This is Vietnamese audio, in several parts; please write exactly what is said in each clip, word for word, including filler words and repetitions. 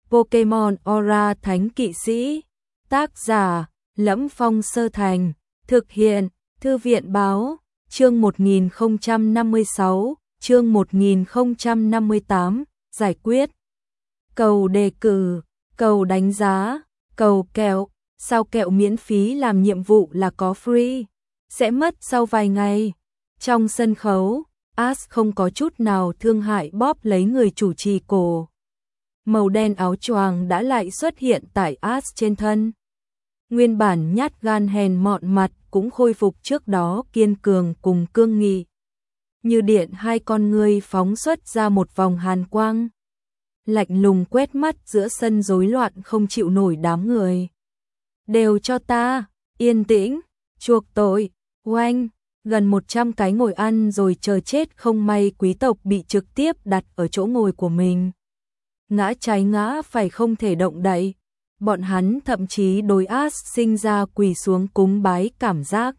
Pokemon Aura Thánh Kỵ Sĩ. Tác giả: Lẫm Phong Sơ Thành. Thực hiện: Thư viện báo. Chương một nghìn không trăm năm mươi sáu, chương một nghìn không trăm năm mươi tám, giải quyết. Cầu đề cử, cầu đánh giá, cầu kẹo. Sao kẹo miễn phí làm nhiệm vụ là có free, sẽ mất sau vài ngày. Trong sân khấu, Ash không có chút nào thương hại bóp lấy người chủ trì cổ. Màu đen áo choàng đã lại xuất hiện tại Ash trên thân. Nguyên bản nhát gan hèn mọn mặt cũng khôi phục trước đó kiên cường cùng cương nghị. Như điện hai con ngươi phóng xuất ra một vòng hàn quang. Lạnh lùng quét mắt giữa sân rối loạn không chịu nổi đám người. Đều cho ta, yên tĩnh, chuộc tội, oanh, gần một trăm cái ngồi ăn rồi chờ chết không may quý tộc bị trực tiếp đặt ở chỗ ngồi của mình. Ngã trái ngã phải không thể động đậy. Bọn hắn thậm chí đối Ash sinh ra quỳ xuống cúng bái cảm giác.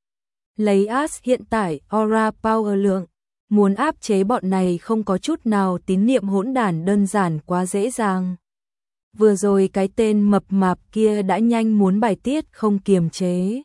Lấy Ash hiện tại aura power lượng, muốn áp chế bọn này không có chút nào tín niệm hỗn đản đơn giản quá dễ dàng. Vừa rồi cái tên mập mạp kia đã nhanh muốn bài tiết không kiềm chế.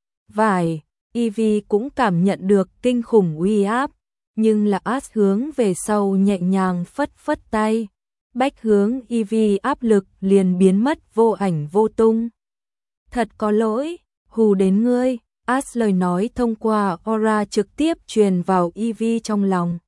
Vài, Eevee cũng cảm nhận được kinh khủng uy áp, nhưng là Ash hướng về sau nhẹ nhàng phất phất tay. Bách hướng Eevee áp lực liền biến mất vô ảnh vô tung. Thật có lỗi, hù đến ngươi. Ash lời nói thông qua aura trực tiếp truyền vào Eevee trong lòng.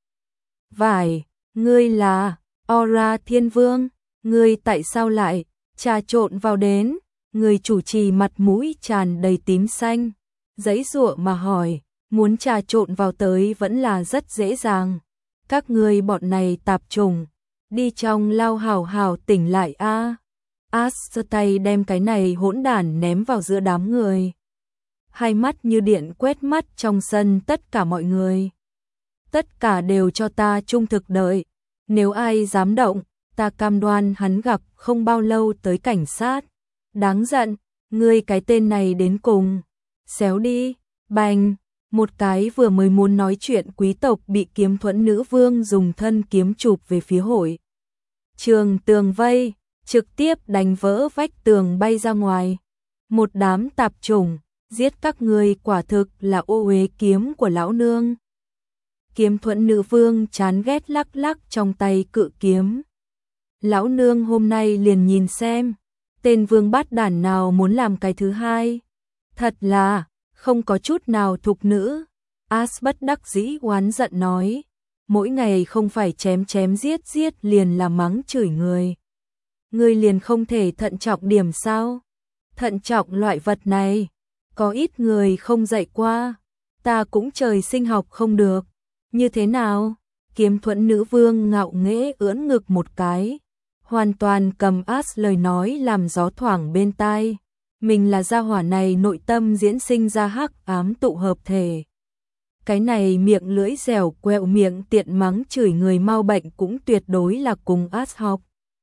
Vải, ngươi là Aura Thiên Vương, ngươi tại sao lại trà trộn vào đến? Người chủ trì mặt mũi tràn đầy tím xanh, giãy giụa mà hỏi, muốn trà trộn vào tới vẫn là rất dễ dàng. Các ngươi bọn này tạp chủng, đi trong lao hào hào tỉnh lại a. Ash giơ tay đem cái này hỗn đản ném vào giữa đám người. Hai mắt như điện quét mắt trong sân tất cả mọi người. Tất cả đều cho ta trung thực đợi. Nếu ai dám động, ta cam đoan hắn gặp không bao lâu tới cảnh sát. Đáng giận, ngươi cái tên này đến cùng. Xéo đi, bành. Một cái vừa mới muốn nói chuyện quý tộc bị Kiếm Thuẫn nữ vương dùng thân kiếm chụp về phía hội trường tường vây, trực tiếp đánh vỡ vách tường bay ra ngoài. Một đám tạp chủng, giết các ngươi quả thực là ô uế kiếm của lão nương. Kiếm Thuẫn nữ vương chán ghét lắc lắc trong tay cự kiếm. Lão nương hôm nay liền nhìn xem, tên vương bát đản nào muốn làm cái thứ hai. Thật là không có chút nào thục nữ. Ash bất đắc dĩ oán giận nói, mỗi ngày không phải chém chém giết giết liền là mắng chửi người. Ngươi liền không thể thận trọng điểm sao? Thận trọng loại vật này, có ít người không dạy qua, ta cũng trời sinh học không được. Như thế nào? Kiếm Thuẫn nữ vương ngạo nghễ ưỡn ngực một cái, hoàn toàn cầm Ash lời nói làm gió thoảng bên tai. Mình là gia hỏa này nội tâm diễn sinh ra hắc ám tụ hợp thể. Cái này miệng lưỡi dẻo quẹo miệng tiện mắng chửi người mau bệnh cũng tuyệt đối là cùng Ash học.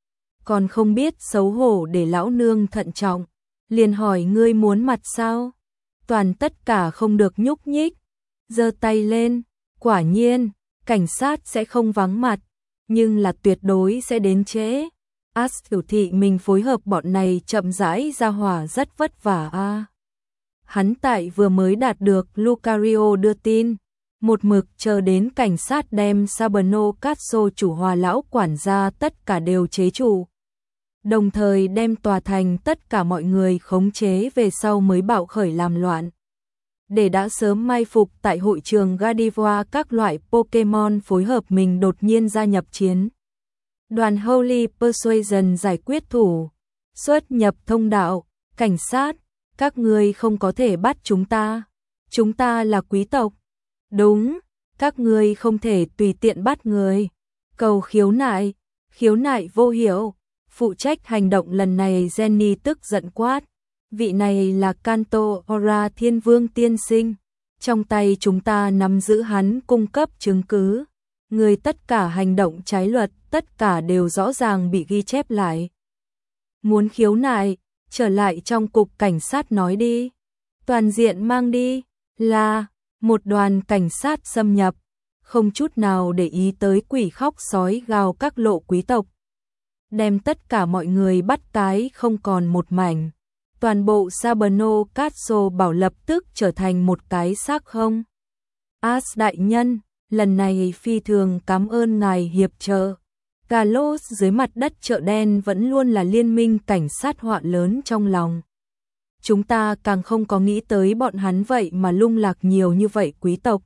Còn không biết xấu hổ để lão nương thận trọng, liền hỏi ngươi muốn mặt sao? Toàn tất cả không được nhúc nhích, giơ tay lên, quả nhiên, cảnh sát sẽ không vắng mặt, nhưng là tuyệt đối sẽ đến trễ. Ash biểu thị mình phối hợp bọn này chậm rãi ra hỏa rất vất vả a. À. Hắn tại vừa mới đạt được Lucario đưa tin, một mực chờ đến cảnh sát đem Sabino Cazzo chủ hòa lão quản gia tất cả đều chế trụ. Đồng thời đem tòa thành tất cả mọi người khống chế về sau mới bạo khởi làm loạn. Để đã sớm mai phục tại hội trường Gardevoir các loại Pokemon phối hợp mình đột nhiên gia nhập chiến. Đoàn Holy Persuasion giải quyết thủ, xuất nhập thông đạo, cảnh sát, các ngươi không có thể bắt chúng ta. Chúng ta là quý tộc. Đúng, các ngươi không thể tùy tiện bắt người. Cầu khiếu nại, khiếu nại vô hiểu. Phụ trách hành động lần này Jenny tức giận quát. Vị này là Kanto Aura Thiên Vương tiên sinh. Trong tay chúng ta nắm giữ hắn cung cấp chứng cứ. Người tất cả hành động trái luật, tất cả đều rõ ràng bị ghi chép lại. Muốn khiếu nại, trở lại trong cục cảnh sát nói đi. Toàn diện mang đi, là một đoàn cảnh sát xâm nhập, không chút nào để ý tới quỷ khóc sói gào các lộ quý tộc. đem tất cả mọi người bắt cái không còn một mảnh. Toàn bộ Saberno Castle bảo lập tức trở thành một cái xác không. As đại nhân, lần này phi thường cảm ơn ngài hiệp trợ. Carlos dưới mặt đất chợ đen vẫn luôn là liên minh cảnh sát họa lớn trong lòng. Chúng ta càng không có nghĩ tới bọn hắn vậy mà lung lạc nhiều như vậy quý tộc.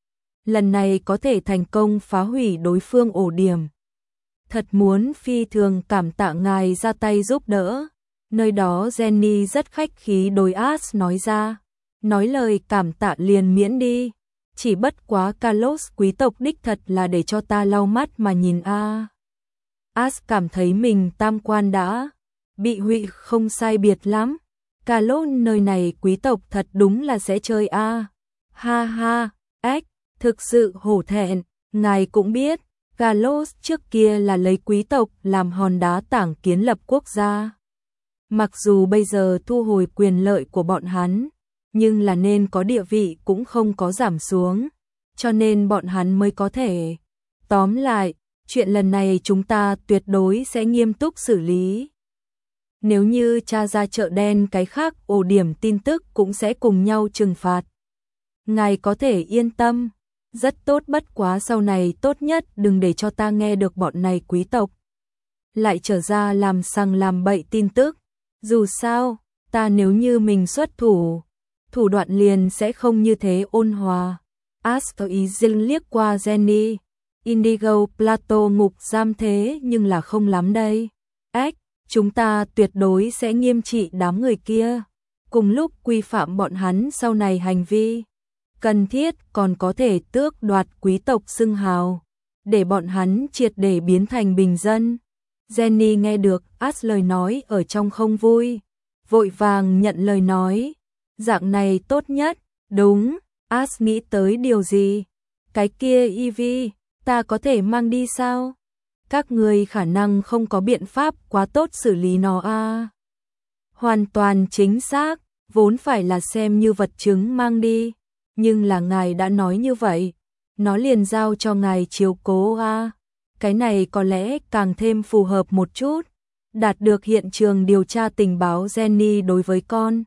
Lần này có thể thành công phá hủy đối phương ổ điểm. Thật muốn phi thường cảm tạ ngài ra tay giúp đỡ. Nơi đó Jenny rất khách khí đối As nói ra. Nói lời cảm tạ liền miễn đi. Chỉ bất quá Carlos quý tộc đích thật là để cho ta lau mắt mà nhìn a. As cảm thấy mình tam quan đã bị hủy không sai biệt lắm. Carlos nơi này quý tộc thật đúng là sẽ chơi a. Ha ha, ếch, thực sự hổ thẹn, ngài cũng biết, Carlos trước kia là lấy quý tộc làm hòn đá tảng kiến lập quốc gia. Mặc dù bây giờ thu hồi quyền lợi của bọn hắn, nhưng là nên có địa vị cũng không có giảm xuống, cho nên bọn hắn mới có thể. Tóm lại, chuyện lần này chúng ta tuyệt đối sẽ nghiêm túc xử lý. Nếu như tra ra chợ đen cái khác ổ điểm tin tức cũng sẽ cùng nhau trừng phạt. Ngài có thể yên tâm, rất tốt bất quá sau này tốt nhất đừng để cho ta nghe được bọn này quý tộc lại trở ra làm sằng làm bậy tin tức. Dù sao, ta nếu như mình xuất thủ, thủ đoạn liền sẽ không như thế ôn hòa. Astoizil liếc qua Jenny, Indigo Plato ngục giam thế nhưng là không lắm đây. Ếch, chúng ta tuyệt đối sẽ nghiêm trị đám người kia, cùng lúc quy phạm bọn hắn sau này hành vi. Cần thiết còn có thể tước đoạt quý tộc xưng hào, để bọn hắn triệt để biến thành bình dân. Jenny nghe được As lời nói ở trong không vui, vội vàng nhận lời nói. Dạng này tốt nhất, đúng, As nghĩ tới điều gì? Cái kia Ivy, ta có thể mang đi sao? Các người khả năng không có biện pháp quá tốt xử lý nó a. Hoàn toàn chính xác, vốn phải là xem như vật chứng mang đi, nhưng là ngài đã nói như vậy, nó liền giao cho ngài chiếu cố a. Cái này có lẽ càng thêm phù hợp một chút. Đạt được hiện trường điều tra tình báo Jenny đối với con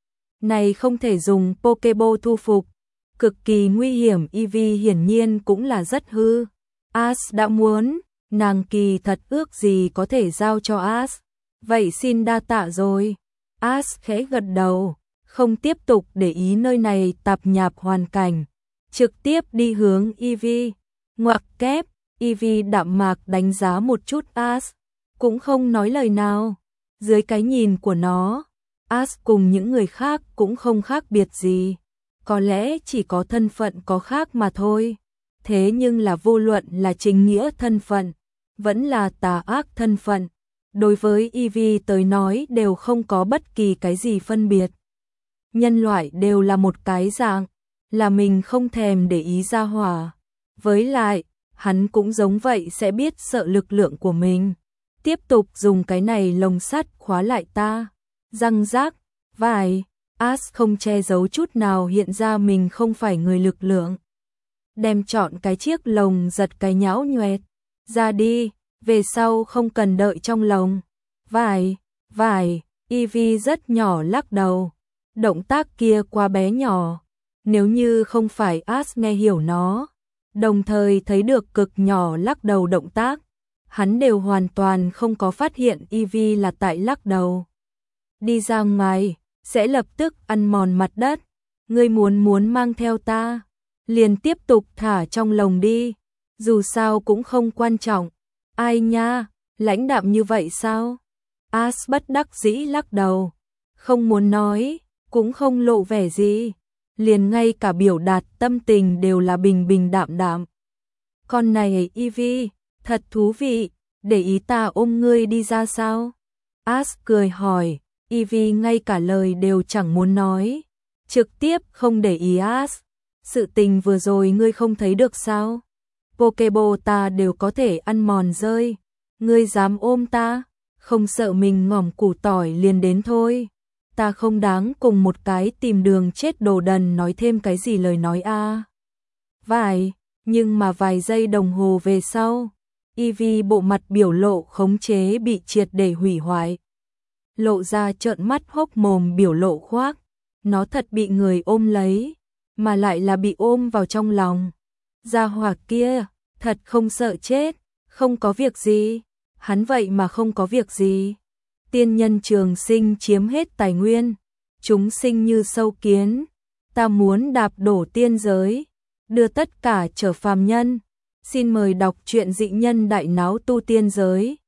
này không thể dùng Pokeball thu phục, cực kỳ nguy hiểm. Ivy hiển nhiên cũng là rất hư. As đã muốn, nàng kỳ thật ước gì có thể giao cho As. Vậy xin đa tạ rồi. As khẽ gật đầu, không tiếp tục để ý nơi này tạp nhạp hoàn cảnh, trực tiếp đi hướng Ivy. Ngoặc kép, Ivy đạm mạc đánh giá một chút As, cũng không nói lời nào. Dưới cái nhìn của nó, As cùng những người khác cũng không khác biệt gì, có lẽ chỉ có thân phận có khác mà thôi. Thế nhưng là vô luận là chính nghĩa thân phận, vẫn là tà ác thân phận, đối với Ivy tới nói đều không có bất kỳ cái gì phân biệt. Nhân loại đều là một cái dạng, là mình không thèm để ý ra hỏa. Với lại, hắn cũng giống vậy sẽ biết sợ lực lượng của mình. Tiếp tục dùng cái này lồng sắt khóa lại ta. Răng rác, vài, As không che giấu chút nào hiện ra mình không phải người lực lượng. Đem chọn cái chiếc lồng giật cái nhão nhoẹt. Ra đi, về sau không cần đợi trong lồng. Vài, vài, Ivy rất nhỏ lắc đầu. Động tác kia quá bé nhỏ. Nếu như không phải As nghe hiểu nó, đồng thời thấy được cực nhỏ lắc đầu động tác, hắn đều hoàn toàn không có phát hiện Ivy là tại lắc đầu. Đi ra ngoài, sẽ lập tức ăn mòn mặt đất. Ngươi muốn muốn mang theo ta, liền tiếp tục thả trong lồng đi. Dù sao cũng không quan trọng. Ai nha, lãnh đạm như vậy sao? As bất đắc dĩ lắc đầu. Không muốn nói, cũng không lộ vẻ gì. Liền ngay cả biểu đạt tâm tình đều là bình bình đạm đạm. Con này Ivy, thật thú vị, để ý ta ôm ngươi đi ra sao? As cười hỏi, Ivy ngay cả lời đều chẳng muốn nói. Trực tiếp không để ý As. Sự tình vừa rồi ngươi không thấy được sao? Pokeball ta đều có thể ăn mòn rơi. Ngươi dám ôm ta? Không sợ mình ngỏm củ tỏi liền đến thôi. Ta không đáng cùng một cái tìm đường chết đồ đần nói thêm cái gì lời nói a. À. Vài, nhưng mà vài giây đồng hồ về sau, y vi bộ mặt biểu lộ khống chế bị triệt để hủy hoại. Lộ ra trợn mắt hốc mồm biểu lộ khoác, nó thật bị người ôm lấy, mà lại là bị ôm vào trong lòng. Gia hỏa kia, thật không sợ chết, không có việc gì, hắn vậy mà không có việc gì. Tiên nhân trường sinh chiếm hết tài nguyên, chúng sinh như sâu kiến, ta muốn đạp đổ tiên giới, đưa tất cả trở phàm nhân. Xin mời đọc truyện Dị Nhân Đại Náo Tu Tiên Giới.